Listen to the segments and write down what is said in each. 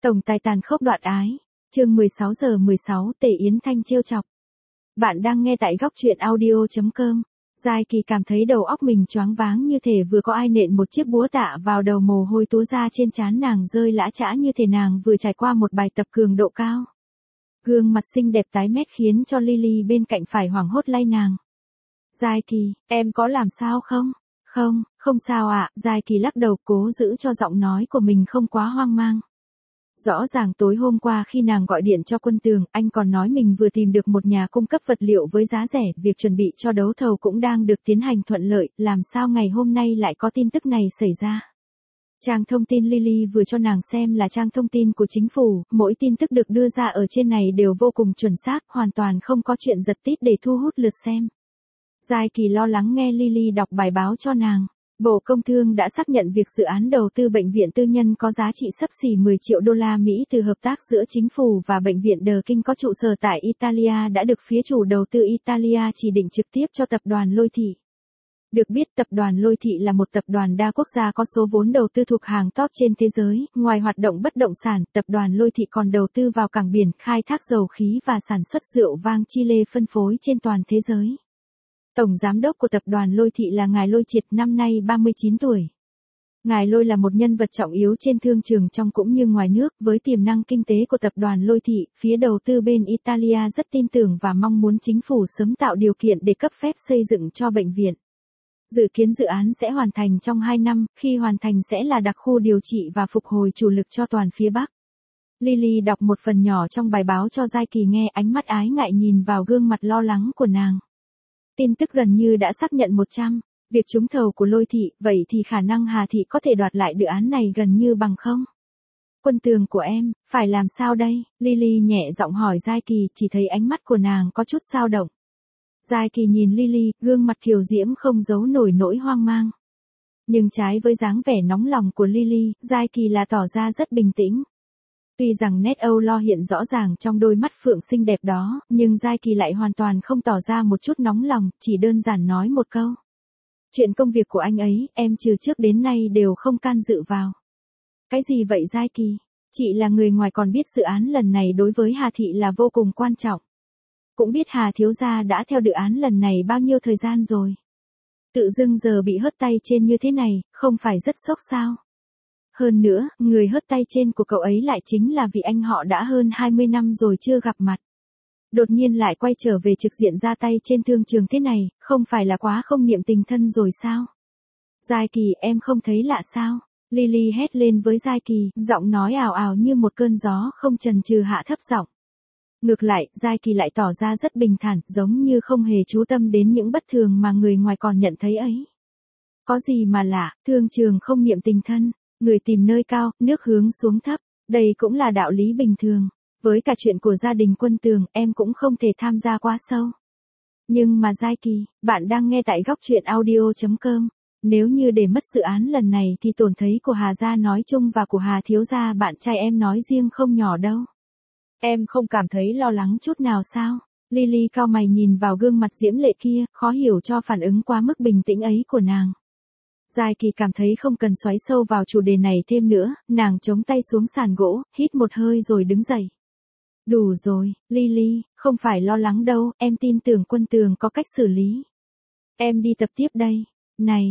Tổng tài tàn khốc đoạn ái, chương 16:16 Tề Yến Thanh trêu chọc. Bạn đang nghe tại góc truyện audio.com. Giai Kỳ cảm thấy đầu óc mình choáng váng như thể vừa có ai nện một chiếc búa tạ vào đầu, mồ hôi túa ra trên trán nàng rơi lã chã như thể nàng vừa trải qua một bài tập cường độ cao. Gương mặt xinh đẹp tái mét khiến cho Lily bên cạnh phải hoảng hốt lay nàng. Giai Kỳ, em có làm sao không? Không sao ạ. Giai Kỳ lắc đầu cố giữ cho giọng nói của mình không quá hoang mang. Rõ ràng tối hôm qua khi nàng gọi điện cho Quân Tường, anh còn nói mình vừa tìm được một nhà cung cấp vật liệu với giá rẻ, việc chuẩn bị cho đấu thầu cũng đang được tiến hành thuận lợi, làm sao ngày hôm nay lại có tin tức này xảy ra. Trang thông tin Lily vừa cho nàng xem là trang thông tin của chính phủ, mỗi tin tức được đưa ra ở trên này đều vô cùng chuẩn xác, hoàn toàn không có chuyện giật tít để thu hút lượt xem. Giai Kỳ lo lắng nghe Lily đọc bài báo cho nàng. Bộ Công Thương đã xác nhận việc dự án đầu tư bệnh viện tư nhân có giá trị xấp xỉ 10 triệu đô la Mỹ từ hợp tác giữa chính phủ và bệnh viện The King có trụ sở tại Italia đã được phía chủ đầu tư Italia chỉ định trực tiếp cho tập đoàn Lôi Thị. Được biết tập đoàn Lôi Thị là một tập đoàn đa quốc gia có số vốn đầu tư thuộc hàng top trên thế giới, ngoài hoạt động bất động sản, tập đoàn Lôi Thị còn đầu tư vào cảng biển, khai thác dầu khí và sản xuất rượu vang Chile phân phối trên toàn thế giới. Tổng giám đốc của tập đoàn Lôi Thị là ngài Lôi Triệt, năm nay 39 tuổi. Ngài Lôi là một nhân vật trọng yếu trên thương trường trong cũng như ngoài nước, với tiềm năng kinh tế của tập đoàn Lôi Thị, phía đầu tư bên Italia rất tin tưởng và mong muốn chính phủ sớm tạo điều kiện để cấp phép xây dựng cho bệnh viện. Dự kiến dự án sẽ hoàn thành trong 2 năm, khi hoàn thành sẽ là đặc khu điều trị và phục hồi chủ lực cho toàn phía Bắc. Lily đọc một phần nhỏ trong bài báo cho Giai Kỳ nghe, ánh mắt ái ngại nhìn vào gương mặt lo lắng của nàng. Tin tức gần như đã xác nhận 100, việc trúng thầu của Lôi Thị, vậy thì khả năng Hà Thị có thể đoạt lại dự án này gần như bằng không. Quân Tường của em, phải làm sao đây? Lily nhẹ giọng hỏi Giai Kỳ, chỉ thấy ánh mắt của nàng có chút dao động. Giai Kỳ nhìn Lily, gương mặt kiều diễm không giấu nổi nỗi hoang mang. Nhưng trái với dáng vẻ nóng lòng của Lily, Giai Kỳ là tỏ ra rất bình tĩnh. Tuy rằng nét âu lo hiện rõ ràng trong đôi mắt phượng xinh đẹp đó, nhưng Giai Kỳ lại hoàn toàn không tỏ ra một chút nóng lòng, chỉ đơn giản nói một câu. Chuyện công việc của anh ấy, em từ trước đến nay đều không can dự vào. Cái gì vậy Giai Kỳ? Chị là người ngoài còn biết dự án lần này đối với Hà Thị là vô cùng quan trọng. Cũng biết Hà thiếu gia đã theo dự án lần này bao nhiêu thời gian rồi. Tự dưng giờ bị hớt tay trên như thế này, không phải rất sốc sao? Hơn nữa, người hớt tay trên của cậu ấy lại chính là vì anh họ đã hơn 20 năm rồi chưa gặp mặt. Đột nhiên lại quay trở về trực diện ra tay trên thương trường thế này, không phải là quá không niệm tình thân rồi sao? Giai Kỳ, em không thấy lạ sao? Lily hét lên với Giai Kỳ, giọng nói ào ào như một cơn gió, không chần chừ hạ thấp giọng. Ngược lại, Giai Kỳ lại tỏ ra rất bình thản, giống như không hề chú tâm đến những bất thường mà người ngoài còn nhận thấy ấy. Có gì mà lạ, thương trường không niệm tình thân. Người tìm nơi cao, nước hướng xuống thấp, đây cũng là đạo lý bình thường. Với cả chuyện của gia đình Quân Tường, em cũng không thể tham gia quá sâu. Nhưng mà Giai Kỳ, bạn đang nghe tại góc truyện audio.com. Nếu như để mất dự án lần này thì tổn thấy của Hà gia nói chung và của Hà thiếu gia bạn trai em nói riêng không nhỏ đâu. Em không cảm thấy lo lắng chút nào sao? Lily cau mày nhìn vào gương mặt diễm lệ kia, khó hiểu cho phản ứng quá mức bình tĩnh ấy của nàng. Giai Kỳ cảm thấy không cần xoáy sâu vào chủ đề này thêm nữa, nàng chống tay xuống sàn gỗ, hít một hơi rồi đứng dậy. Đủ rồi, Lily, không phải lo lắng đâu, em tin tưởng Quân Tường có cách xử lý. Em đi tập tiếp đây. Này,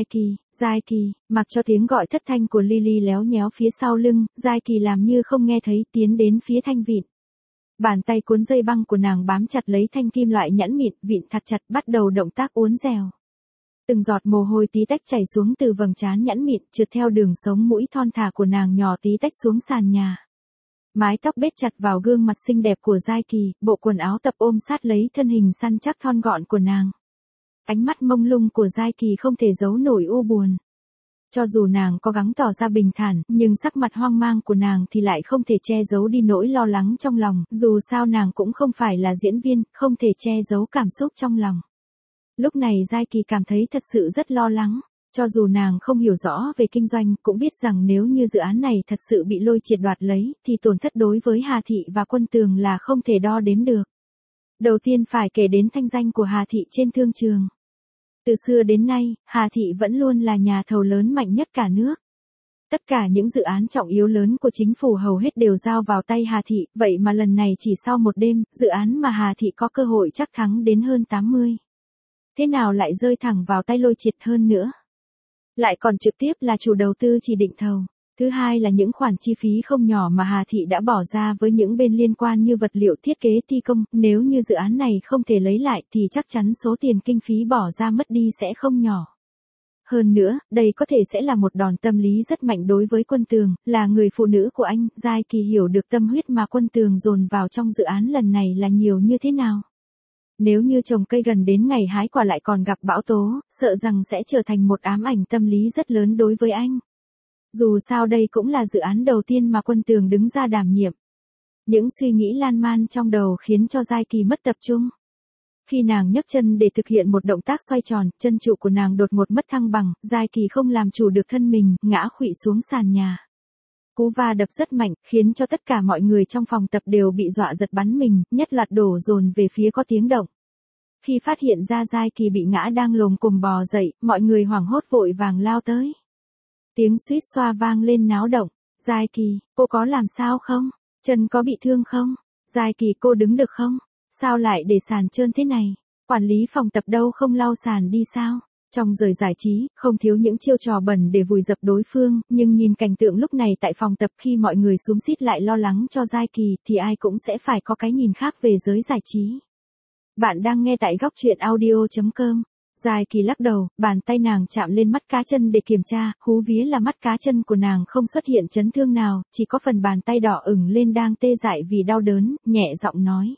Giai Kỳ, mặc cho tiếng gọi thất thanh của Lily léo nhéo phía sau lưng, Giai Kỳ làm như không nghe thấy, tiến đến phía thanh vịn. Bàn tay cuốn dây băng của nàng bám chặt lấy thanh kim loại nhẵn mịn, vịn thật chặt, bắt đầu động tác uốn dèo. Từng giọt mồ hôi tí tách chảy xuống từ vầng trán nhẵn mịn, trượt theo đường sống mũi thon thả của nàng nhỏ tí tách xuống sàn nhà. Mái tóc bết chặt vào gương mặt xinh đẹp của Giai Kỳ, bộ quần áo tập ôm sát lấy thân hình săn chắc thon gọn của nàng. Ánh mắt mông lung của Giai Kỳ không thể giấu nổi u buồn. Cho dù nàng có gắng tỏ ra bình thản, nhưng sắc mặt hoang mang của nàng thì lại không thể che giấu đi nỗi lo lắng trong lòng, dù sao nàng cũng không phải là diễn viên, không thể che giấu cảm xúc trong lòng. Lúc này Giai Kỳ cảm thấy thật sự rất lo lắng, cho dù nàng không hiểu rõ về kinh doanh, cũng biết rằng nếu như dự án này thật sự bị Lôi Triệt đoạt lấy, thì tổn thất đối với Hà Thị và Quân Tường là không thể đo đếm được. Đầu tiên phải kể đến thanh danh của Hà Thị trên thương trường. Từ xưa đến nay, Hà Thị vẫn luôn là nhà thầu lớn mạnh nhất cả nước. Tất cả những dự án trọng yếu lớn của chính phủ hầu hết đều giao vào tay Hà Thị, vậy mà lần này chỉ sau một đêm, dự án mà Hà Thị có cơ hội chắc thắng đến hơn 80. Thế nào lại rơi thẳng vào tay Lôi Triệt hơn nữa? Lại còn trực tiếp là chủ đầu tư chỉ định thầu. Thứ hai là những khoản chi phí không nhỏ mà Hà Thị đã bỏ ra với những bên liên quan như vật liệu thiết kế thi công, nếu như dự án này không thể lấy lại thì chắc chắn số tiền kinh phí bỏ ra mất đi sẽ không nhỏ. Hơn nữa, đây có thể sẽ là một đòn tâm lý rất mạnh đối với Quân Tường, là người phụ nữ của anh, Giai Kỳ hiểu được tâm huyết mà Quân Tường dồn vào trong dự án lần này là nhiều như thế nào. Nếu như trồng cây gần đến ngày hái quả lại còn gặp bão tố, sợ rằng sẽ trở thành một ám ảnh tâm lý rất lớn đối với anh. Dù sao đây cũng là dự án đầu tiên mà Quân Tường đứng ra đảm nhiệm. Những suy nghĩ lan man trong đầu khiến cho Giai Kỳ mất tập trung. Khi nàng nhấc chân để thực hiện một động tác xoay tròn, chân trụ của nàng đột ngột mất thăng bằng, Giai Kỳ không làm chủ được thân mình, ngã khuỵu xuống sàn nhà. Cú va đập rất mạnh, khiến cho tất cả mọi người trong phòng tập đều bị dọa giật bắn mình, nhất loạt đổ dồn về phía có tiếng động. Khi phát hiện ra Giai Kỳ bị ngã đang lồm cồm bò dậy, mọi người hoảng hốt vội vàng lao tới. Tiếng suýt xoa vang lên náo động. Giai Kỳ, cô có làm sao không? Chân có bị thương không? Giai Kỳ, cô đứng được không? Sao lại để sàn trơn thế này? Quản lý phòng tập đâu không lau sàn đi sao? Trong giờ giải trí, không thiếu những chiêu trò bẩn để vùi dập đối phương, nhưng nhìn cảnh tượng lúc này tại phòng tập khi mọi người xúm xít lại lo lắng cho Giai Kỳ thì ai cũng sẽ phải có cái nhìn khác về giới giải trí. Bạn đang nghe tại góc truyện audio.com. Giai Kỳ lắc đầu, bàn tay nàng chạm lên mắt cá chân để kiểm tra, hú vía là mắt cá chân của nàng không xuất hiện chấn thương nào, chỉ có phần bàn tay đỏ ửng lên đang tê dại vì đau đớn, nhẹ giọng nói.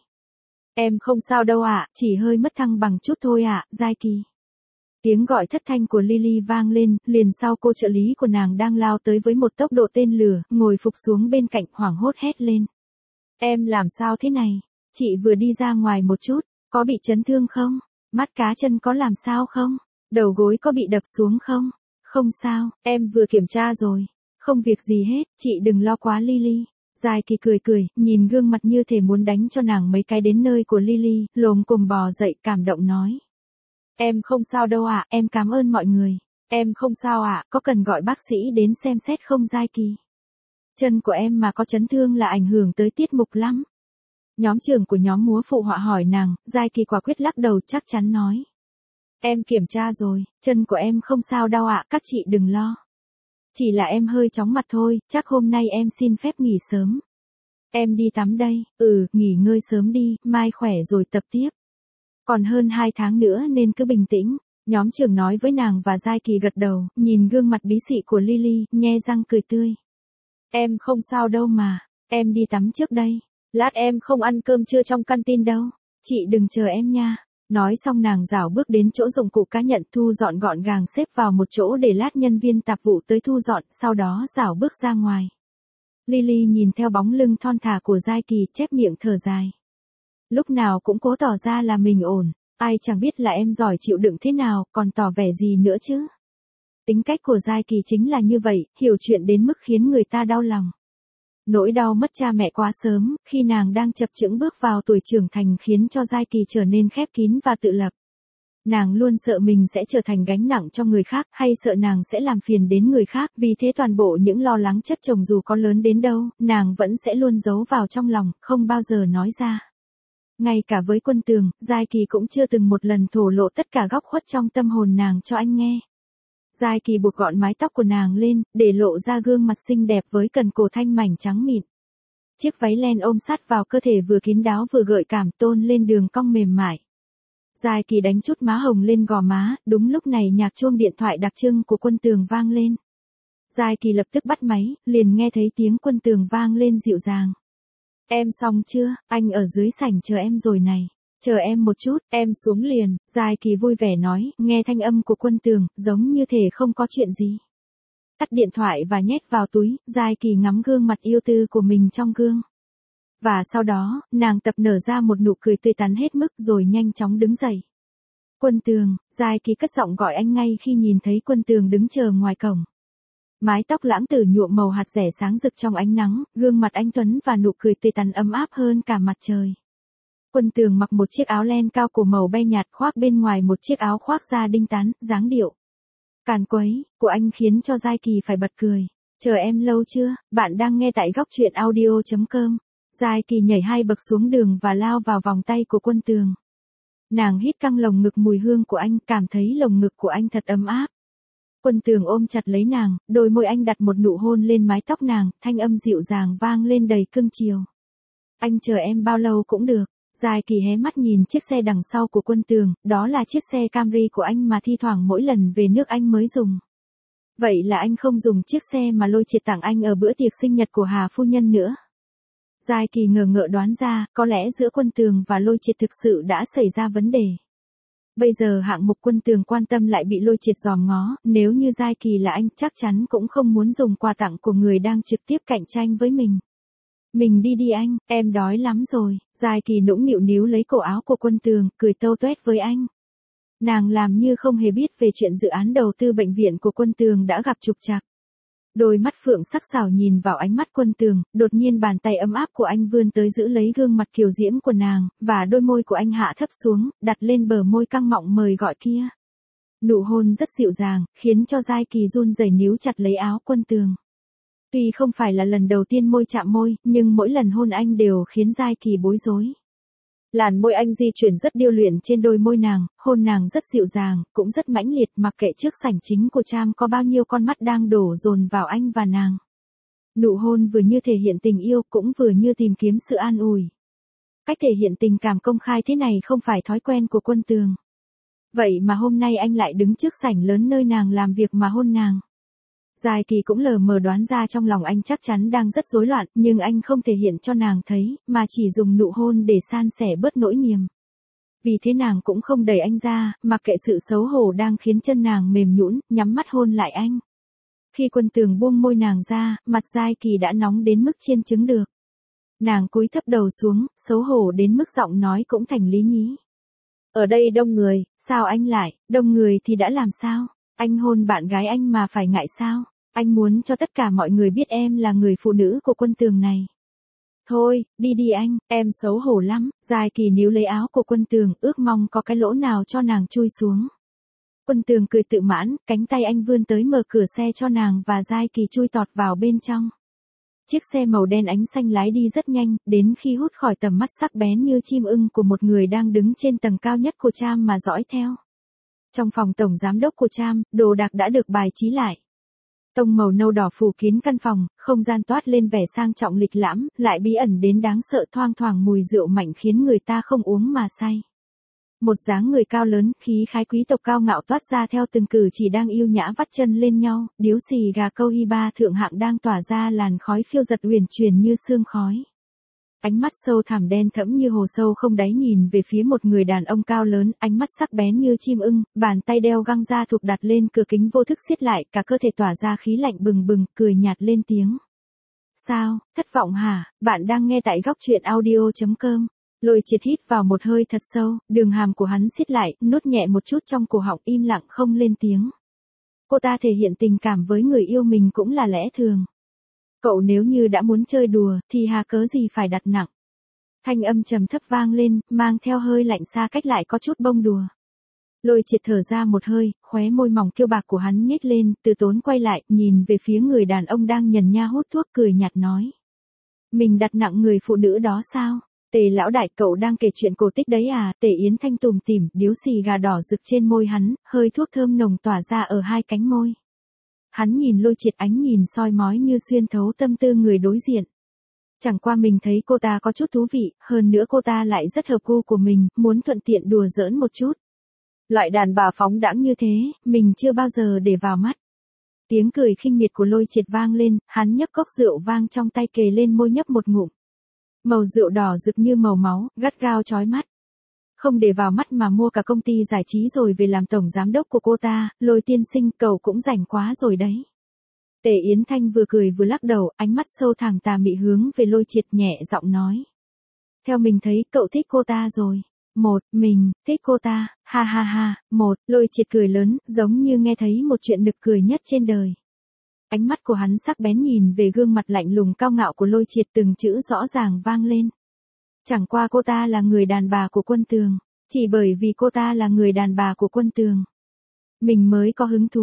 Em không sao đâu ạ, chỉ hơi mất thăng bằng chút thôi ạ, Giai Kỳ. Tiếng gọi thất thanh của Lily vang lên, liền sau cô trợ lý của nàng đang lao tới với một tốc độ tên lửa, ngồi phục xuống bên cạnh hoảng hốt hét lên. Em làm sao thế này? Chị vừa đi ra ngoài một chút, có bị chấn thương không? Mắt cá chân có làm sao không? Đầu gối có bị đập xuống không? Không sao, em vừa kiểm tra rồi. Không việc gì hết, chị đừng lo quá Lily. Giai Kỳ cười cười, nhìn gương mặt như thể muốn đánh cho nàng mấy cái đến nơi của Lily, lồm cồm bò dậy cảm động nói. Em không sao đâu ạ, em cảm ơn mọi người. Em không sao ạ, có cần gọi bác sĩ đến xem xét không Giai Kỳ? Chân của em mà có chấn thương là ảnh hưởng tới tiết mục lắm. Nhóm trưởng của nhóm múa phụ họa hỏi nàng, Giai Kỳ quả quyết lắc đầu chắc chắn nói. Em kiểm tra rồi, chân của em không sao đâu ạ, các chị đừng lo. Chỉ là em hơi chóng mặt thôi, chắc hôm nay em xin phép nghỉ sớm. Em đi tắm đây, nghỉ ngơi sớm đi, mai khỏe rồi tập tiếp. Còn hơn 2 tháng nữa nên cứ bình tĩnh, nhóm trưởng nói với nàng và Giai Kỳ gật đầu, nhìn gương mặt bí xị của Lily, nhe răng cười tươi. Em không sao đâu mà, em đi tắm trước đây. Lát em không ăn cơm trưa trong canteen đâu, chị đừng chờ em nha. Nói xong nàng rảo bước đến chỗ dụng cụ cá nhận thu dọn gọn gàng xếp vào một chỗ để lát nhân viên tạp vụ tới thu dọn, sau đó rảo bước ra ngoài. Lily nhìn theo bóng lưng thon thả của Giai Kỳ chép miệng thở dài. Lúc nào cũng cố tỏ ra là mình ổn, ai chẳng biết là em giỏi chịu đựng thế nào, còn tỏ vẻ gì nữa chứ. Tính cách của Giai Kỳ chính là như vậy, hiểu chuyện đến mức khiến người ta đau lòng. Nỗi đau mất cha mẹ quá sớm, khi nàng đang chập chững bước vào tuổi trưởng thành khiến cho Giai Kỳ trở nên khép kín và tự lập. Nàng luôn sợ mình sẽ trở thành gánh nặng cho người khác, hay sợ nàng sẽ làm phiền đến người khác, vì thế toàn bộ những lo lắng chất chồng dù có lớn đến đâu, nàng vẫn sẽ luôn giấu vào trong lòng, không bao giờ nói ra. Ngay cả với Quân Tường, Giai Kỳ cũng chưa từng một lần thổ lộ tất cả góc khuất trong tâm hồn nàng cho anh nghe. Giai Kỳ buộc gọn mái tóc của nàng lên, để lộ ra gương mặt xinh đẹp với cần cổ thanh mảnh trắng mịn. Chiếc váy len ôm sát vào cơ thể vừa kín đáo vừa gợi cảm tôn lên đường cong mềm mại. Giai Kỳ đánh chút má hồng lên gò má, đúng lúc này nhạc chuông điện thoại đặc trưng của Quân Tường vang lên. Giai Kỳ lập tức bắt máy, liền nghe thấy tiếng Quân Tường vang lên dịu dàng. Em xong chưa, anh ở dưới sảnh chờ em rồi này. Chờ em một chút, em xuống liền, Giai Kỳ vui vẻ nói, nghe thanh âm của Quân Tường, giống như thể không có chuyện gì. Tắt điện thoại và nhét vào túi, Giai Kỳ ngắm gương mặt yêu tư của mình trong gương. Và sau đó, nàng tập nở ra một nụ cười tươi tắn hết mức rồi nhanh chóng đứng dậy. Quân Tường, Giai Kỳ cất giọng gọi anh ngay khi nhìn thấy Quân Tường đứng chờ ngoài cổng. Mái tóc lãng tử nhuộm màu hạt rẻ sáng rực trong ánh nắng, gương mặt anh tuấn và nụ cười tươi tắn ấm áp hơn cả mặt trời. Quân Tường mặc một chiếc áo len cao cổ màu be nhạt khoác bên ngoài một chiếc áo khoác da đinh tán, dáng điệu càn quấy của anh khiến cho Giai Kỳ phải bật cười. Chờ em lâu chưa, bạn đang nghe tại góc truyện audio.com. Giai Kỳ nhảy 2 bậc xuống đường và lao vào vòng tay của Quân Tường. Nàng hít căng lồng ngực mùi hương của anh, cảm thấy lồng ngực của anh thật ấm áp. Quân Tường ôm chặt lấy nàng, đôi môi anh đặt một nụ hôn lên mái tóc nàng, thanh âm dịu dàng vang lên đầy cưng chiều. Anh chờ em bao lâu cũng được. Giai Kỳ hé mắt nhìn chiếc xe đằng sau của Quân Tường, đó là chiếc xe Camry của anh mà thi thoảng mỗi lần về nước anh mới dùng. Vậy là anh không dùng chiếc xe mà Lôi Triệt tặng anh ở bữa tiệc sinh nhật của Hà phu nhân nữa. Giai Kỳ ngờ ngợ đoán ra, có lẽ giữa Quân Tường và Lôi Triệt thực sự đã xảy ra vấn đề. Bây giờ hạng mục Quân Tường quan tâm lại bị Lôi Triệt dòm ngó, nếu như Giai Kỳ là anh chắc chắn cũng không muốn dùng quà tặng của người đang trực tiếp cạnh tranh với mình. Mình đi anh, em đói lắm rồi. Giai Kỳ nũng nịu níu lấy cổ áo của Quân Tường, cười tâu tuét với anh. Nàng làm như không hề biết về chuyện dự án đầu tư bệnh viện của Quân Tường đã gặp trục trặc. Đôi mắt phượng sắc sảo nhìn vào ánh mắt Quân Tường, đột nhiên bàn tay ấm áp của anh vươn tới giữ lấy gương mặt kiều diễm của nàng, và đôi môi của anh hạ thấp xuống, đặt lên bờ môi căng mọng mời gọi kia. Nụ hôn rất dịu dàng, khiến cho Giai Kỳ run rẩy níu chặt lấy áo Quân Tường. Tuy không phải là lần đầu tiên môi chạm môi, nhưng mỗi lần hôn anh đều khiến Giai Kỳ bối rối. Làn môi anh di chuyển rất điêu luyện trên đôi môi nàng, hôn nàng rất dịu dàng, cũng rất mãnh liệt, mặc kệ trước sảnh chính của Tram có bao nhiêu con mắt đang đổ dồn vào anh và nàng. Nụ hôn vừa như thể hiện tình yêu, cũng vừa như tìm kiếm sự an ủi. Cách thể hiện tình cảm công khai thế này không phải thói quen của Quân Tường. Vậy mà hôm nay anh lại đứng trước sảnh lớn nơi nàng làm việc mà hôn nàng. Giai Kỳ cũng lờ mờ đoán ra trong lòng anh chắc chắn đang rất rối loạn, nhưng anh không thể hiện cho nàng thấy, mà chỉ dùng nụ hôn để san sẻ bớt nỗi niềm. Vì thế nàng cũng không đẩy anh ra, mặc kệ sự xấu hổ đang khiến chân nàng mềm nhũn, nhắm mắt hôn lại anh. Khi Quân Tường buông môi nàng ra, mặt Giai Kỳ đã nóng đến mức chiên trứng được. Nàng cúi thấp đầu xuống, xấu hổ đến mức giọng nói cũng thành lý nhí. Ở đây đông người, sao anh lại, đông người thì đã làm sao? Anh hôn bạn gái anh mà phải ngại sao? Anh muốn cho tất cả mọi người biết em là người phụ nữ của Quân Tường này. Thôi, đi anh, em xấu hổ lắm. Giai Kỳ níu lấy áo của Quân Tường, ước mong có cái lỗ nào cho nàng chui xuống. Quân Tường cười tự mãn, cánh tay anh vươn tới mở cửa xe cho nàng và Giai Kỳ chui tọt vào bên trong. Chiếc xe màu đen ánh xanh lái đi rất nhanh, đến khi hút khỏi tầm mắt sắc bén như chim ưng của một người đang đứng trên tầng cao nhất của Tram mà dõi theo. Trong phòng tổng giám đốc của Tram, đồ đạc đã được bài trí lại. Tông màu nâu đỏ phủ kín căn phòng, không gian toát lên vẻ sang trọng lịch lãm, lại bí ẩn đến đáng sợ, thoang thoảng mùi rượu mạnh khiến người ta không uống mà say. Một dáng người cao lớn, khí khái quý tộc cao ngạo toát ra theo từng cử chỉ đang yêu nhã vắt chân lên nhau, điếu xì gà câu Hiba thượng hạng đang tỏa ra làn khói phiêu giật uyển chuyển như sương khói. Ánh mắt sâu thẳm đen thẫm như hồ sâu không đáy nhìn về phía một người đàn ông cao lớn, ánh mắt sắc bén như chim ưng, bàn tay đeo găng da thục đặt lên cửa kính vô thức siết lại, cả cơ thể tỏa ra khí lạnh bừng bừng, cười nhạt lên tiếng. Sao, thất vọng hả? Bạn đang nghe tại góc truyện audio.com. Lôi Triệt hít vào một hơi thật sâu, đường hàm của hắn siết lại, nuốt nhẹ một chút trong cổ họng, im lặng không lên tiếng. Cô ta thể hiện tình cảm với người yêu mình cũng là lẽ thường. Cậu nếu như đã muốn chơi đùa, thì hà cớ gì phải đặt nặng. Thanh âm trầm thấp vang lên, mang theo hơi lạnh xa cách lại có chút bông đùa. Lôi Triệt thở ra một hơi, khóe môi mỏng kiêu bạc của hắn nhếch lên, từ tốn quay lại, nhìn về phía người đàn ông đang nhần nha hút thuốc, cười nhạt nói. Mình đặt nặng người phụ nữ đó sao? Tề lão đại, cậu đang kể chuyện cổ tích đấy à? Tề Yến Thanh tủm tỉm, điếu xì gà đỏ rực trên môi hắn, hơi thuốc thơm nồng tỏa ra ở hai cánh môi. Hắn nhìn Lôi Triệt, ánh nhìn soi mói như xuyên thấu tâm tư người đối diện. Chẳng qua mình thấy cô ta có chút thú vị, hơn nữa cô ta lại rất hợp gu của mình, muốn thuận tiện đùa giỡn một chút. Loại đàn bà phóng đãng như thế, mình chưa bao giờ để vào mắt. Tiếng cười khinh miệt của Lôi Triệt vang lên, hắn nhấc cốc rượu vang trong tay kề lên môi nhấp một ngụm. Màu rượu đỏ rực như màu máu, gắt gao chói mắt. Không để vào mắt mà mua cả công ty giải trí rồi về làm tổng giám đốc của cô ta, Lôi tiên sinh, cậu cũng rảnh quá rồi đấy. Tề Yến Thanh vừa cười vừa lắc đầu, ánh mắt sâu thẳm tà mị hướng về Lôi Triệt, nhẹ giọng nói. Theo mình thấy cậu thích cô ta rồi. Mình thích cô ta, ha ha ha. Lôi Triệt cười lớn, giống như nghe thấy một chuyện nực cười nhất trên đời. Ánh mắt của hắn sắc bén nhìn về gương mặt lạnh lùng cao ngạo của Lôi Triệt, từng chữ rõ ràng vang lên. Chẳng qua cô ta là người đàn bà của Quân Tường. Chỉ bởi vì cô ta là người đàn bà của Quân Tường, mình mới có hứng thú.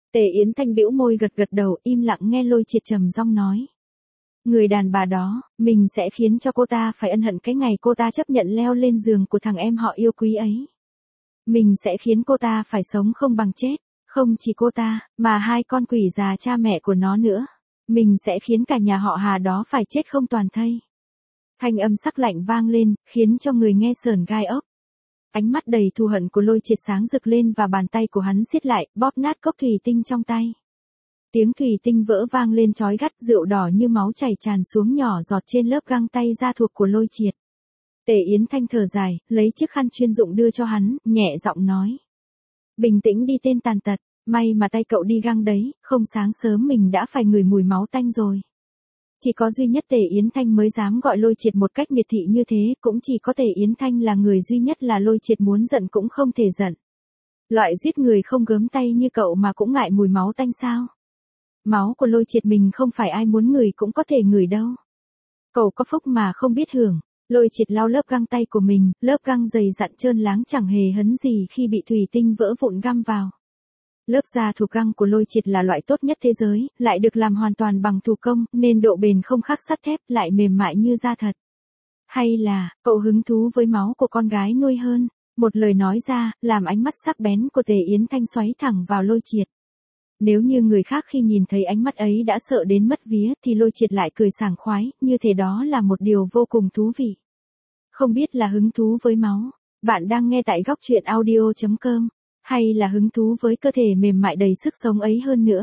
Tề Yến Thanh bĩu môi gật gật đầu, im lặng nghe Lôi Triệt trầm giọng nói. Người đàn bà đó, mình sẽ khiến cho cô ta phải ân hận cái ngày cô ta chấp nhận leo lên giường của thằng em họ yêu quý ấy. Mình sẽ khiến cô ta phải sống không bằng chết, không chỉ cô ta, mà hai con quỷ già cha mẹ của nó nữa. Mình sẽ khiến cả nhà họ Hà đó phải chết không toàn thây. Thanh âm sắc lạnh vang lên, khiến cho người nghe sởn gai ốc. Ánh mắt đầy thù hận của Lôi Triệt sáng rực lên và bàn tay của hắn siết lại, bóp nát cốc thủy tinh trong tay. Tiếng thủy tinh vỡ vang lên chói gắt, rượu đỏ như máu chảy tràn xuống nhỏ giọt trên lớp găng tay da thuộc của Lôi Triệt. Tề Yến Thanh thở dài, lấy chiếc khăn chuyên dụng đưa cho hắn, nhẹ giọng nói. Bình tĩnh đi tên tàn tật, may mà tay cậu đi găng đấy, không sáng sớm mình đã phải ngửi mùi máu tanh rồi. Chỉ có duy nhất Tề Yến Thanh mới dám gọi Lôi Triệt một cách miệt thị như thế, cũng chỉ có Tề Yến Thanh là người duy nhất là Lôi Triệt muốn giận cũng không thể giận. Loại giết người không gớm tay như cậu mà cũng ngại mùi máu tanh sao? Máu của Lôi Triệt mình không phải ai muốn ngửi cũng có thể ngửi đâu. Cậu có phúc mà không biết hưởng. Lôi Triệt lau lớp găng tay của mình, lớp găng dày dặn trơn láng chẳng hề hấn gì khi bị thủy tinh vỡ vụn găm vào. Lớp da thuộc găng của Lôi Triệt là loại tốt nhất thế giới, lại được làm hoàn toàn bằng thủ công, nên độ bền không khác sắt thép, lại mềm mại như da thật. Hay là, cậu hứng thú với máu của con gái nuôi hơn? Một lời nói ra, làm ánh mắt sắc bén của Tề Yến Thanh xoáy thẳng vào Lôi Triệt. Nếu như người khác khi nhìn thấy ánh mắt ấy đã sợ đến mất vía, thì Lôi Triệt lại cười sảng khoái, như thế đó là một điều vô cùng thú vị. Không biết là hứng thú với máu, bạn đang nghe tại góc truyện audio.com, hay là hứng thú với cơ thể mềm mại đầy sức sống ấy hơn nữa.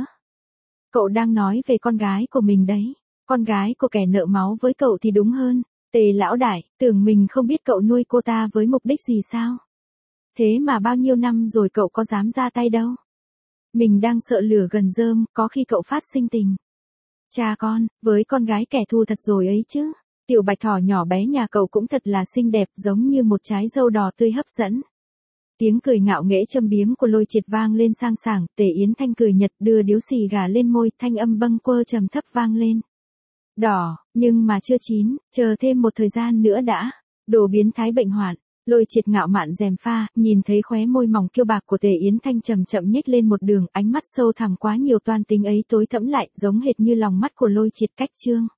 Cậu đang nói về con gái của mình đấy, con gái của kẻ nợ máu với cậu thì đúng hơn. Tề lão đại, tưởng mình không biết cậu nuôi cô ta với mục đích gì sao? Thế mà bao nhiêu năm rồi cậu có dám ra tay đâu? Mình đang sợ lửa gần rơm, có khi cậu phát sinh tình. Cha con, với con gái kẻ thù thật rồi ấy chứ. Tiểu bạch thỏ nhỏ bé nhà cậu cũng thật là xinh đẹp, giống như một trái dâu đỏ tươi hấp dẫn. Tiếng cười ngạo nghễ châm biếm của Lôi Triệt vang lên sang sảng, Tề Yến Thanh cười nhật đưa điếu xì gà lên môi, thanh âm bâng quơ trầm thấp vang lên. Đỏ, nhưng mà chưa chín, chờ thêm một thời gian nữa đã. Đồ biến thái bệnh hoạn. Lôi Triệt ngạo mạn gièm pha, nhìn thấy khóe môi mỏng kiêu bạc của Tề Yến Thanh chậm chậm nhếch lên một đường, ánh mắt sâu thẳm quá nhiều toan tính ấy tối thẫm lại, giống hệt như lòng mắt của Lôi Triệt cách trương.